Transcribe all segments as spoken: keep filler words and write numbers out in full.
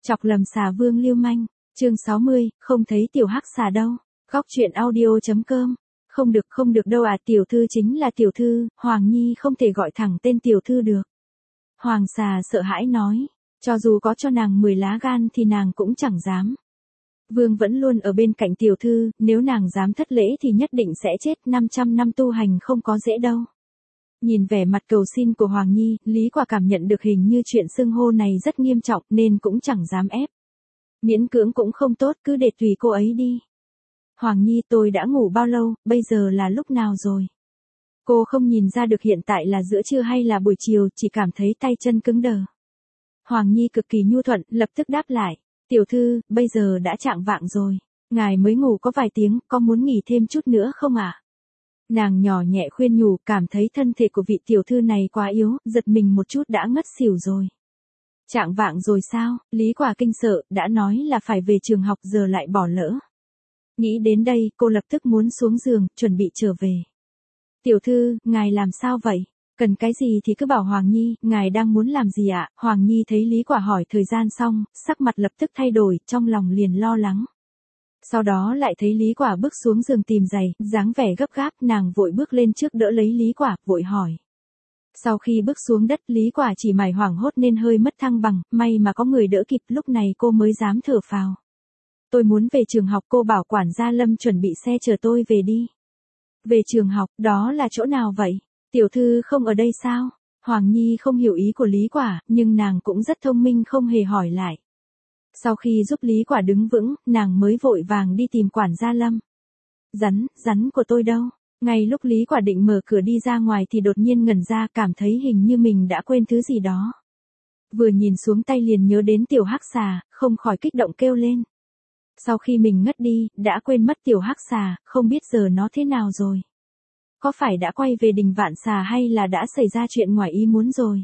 Chọc lầm xà vương lưu manh. Chương sáu mươi, không thấy tiểu hắc xà đâu. Góc truyện audio.com. Không được không được đâu à, tiểu thư chính là tiểu thư, Hoàng Nhi không thể gọi thẳng tên tiểu thư được. Hoàng xà sợ hãi nói, cho dù có cho nàng mười lá gan thì nàng cũng chẳng dám. Vương vẫn luôn ở bên cạnh tiểu thư, nếu nàng dám thất lễ thì nhất định sẽ chết, năm trăm năm tu hành không có dễ đâu. Nhìn vẻ mặt cầu xin của Hoàng Nhi, Lý Quả cảm nhận được hình như chuyện xưng hô này rất nghiêm trọng nên cũng chẳng dám ép. Miễn cưỡng cũng không tốt, cứ để tùy cô ấy đi. Hoàng Nhi, tôi đã ngủ bao lâu, bây giờ là lúc nào rồi? Cô không nhìn ra được hiện tại là giữa trưa hay là buổi chiều, chỉ cảm thấy tay chân cứng đờ. Hoàng Nhi cực kỳ nhu thuận, lập tức đáp lại. Tiểu thư, bây giờ đã chạng vạng rồi. Ngài mới ngủ có vài tiếng, có muốn nghỉ thêm chút nữa không ạ? À? Nàng nhỏ nhẹ khuyên nhủ, cảm thấy thân thể của vị tiểu thư này quá yếu, giật mình một chút đã ngất xỉu rồi. Chạng vạng rồi sao? Lý Quả kinh sợ, đã nói là phải về trường học giờ lại bỏ lỡ. Nghĩ đến đây, cô lập tức muốn xuống giường, chuẩn bị trở về. Tiểu thư, ngài làm sao vậy? Cần cái gì thì cứ bảo Hoàng Nhi, ngài đang muốn làm gì ạ? À? Hoàng Nhi thấy Lý Quả hỏi thời gian xong, sắc mặt lập tức thay đổi, trong lòng liền lo lắng. Sau đó lại thấy Lý Quả bước xuống giường tìm giày, dáng vẻ gấp gáp, nàng vội bước lên trước đỡ lấy Lý Quả, vội hỏi. Sau khi bước xuống đất, Lý Quả chỉ mải hoảng hốt nên hơi mất thăng bằng, may mà có người đỡ kịp, lúc này cô mới dám thở phào. Tôi muốn về trường học, cô bảo quản gia Lâm chuẩn bị xe chờ tôi về đi. Về trường học, đó là chỗ nào vậy? Tiểu thư không ở đây sao? Hoàng Nhi không hiểu ý của Lý Quả, nhưng nàng cũng rất thông minh không hề hỏi lại. Sau khi giúp Lý Quả đứng vững, nàng mới vội vàng đi tìm quản gia Lâm. Rắn, rắn của tôi đâu? Ngay lúc Lý Quả định mở cửa đi ra ngoài thì đột nhiên ngẩn ra, cảm thấy hình như mình đã quên thứ gì đó. Vừa nhìn xuống tay liền nhớ đến tiểu hắc xà, không khỏi kích động kêu lên. Sau khi mình ngất đi, đã quên mất tiểu hắc xà, không biết giờ nó thế nào rồi. Có phải đã quay về đình vạn xà hay là đã xảy ra chuyện ngoài ý muốn rồi?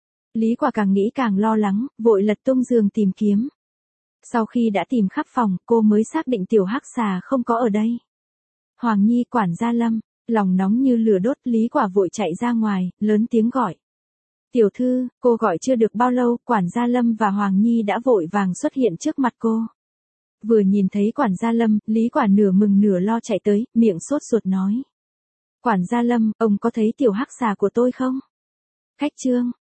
Lý Quả càng nghĩ càng lo lắng, vội lật tung giường tìm kiếm. Sau khi đã tìm khắp phòng, cô mới xác định tiểu hắc xà không có ở đây. Hoàng Nhi, quản gia Lâm, lòng nóng như lửa đốt, Lý Quả vội chạy ra ngoài, lớn tiếng gọi. Tiểu thư, cô gọi chưa được bao lâu, quản gia Lâm và Hoàng Nhi đã vội vàng xuất hiện trước mặt cô. Vừa nhìn thấy quản gia Lâm, Lý Quả nửa mừng nửa lo chạy tới, miệng sốt ruột nói. Quản gia Lâm, ông có thấy tiểu hắc xà của tôi không? Khách trương,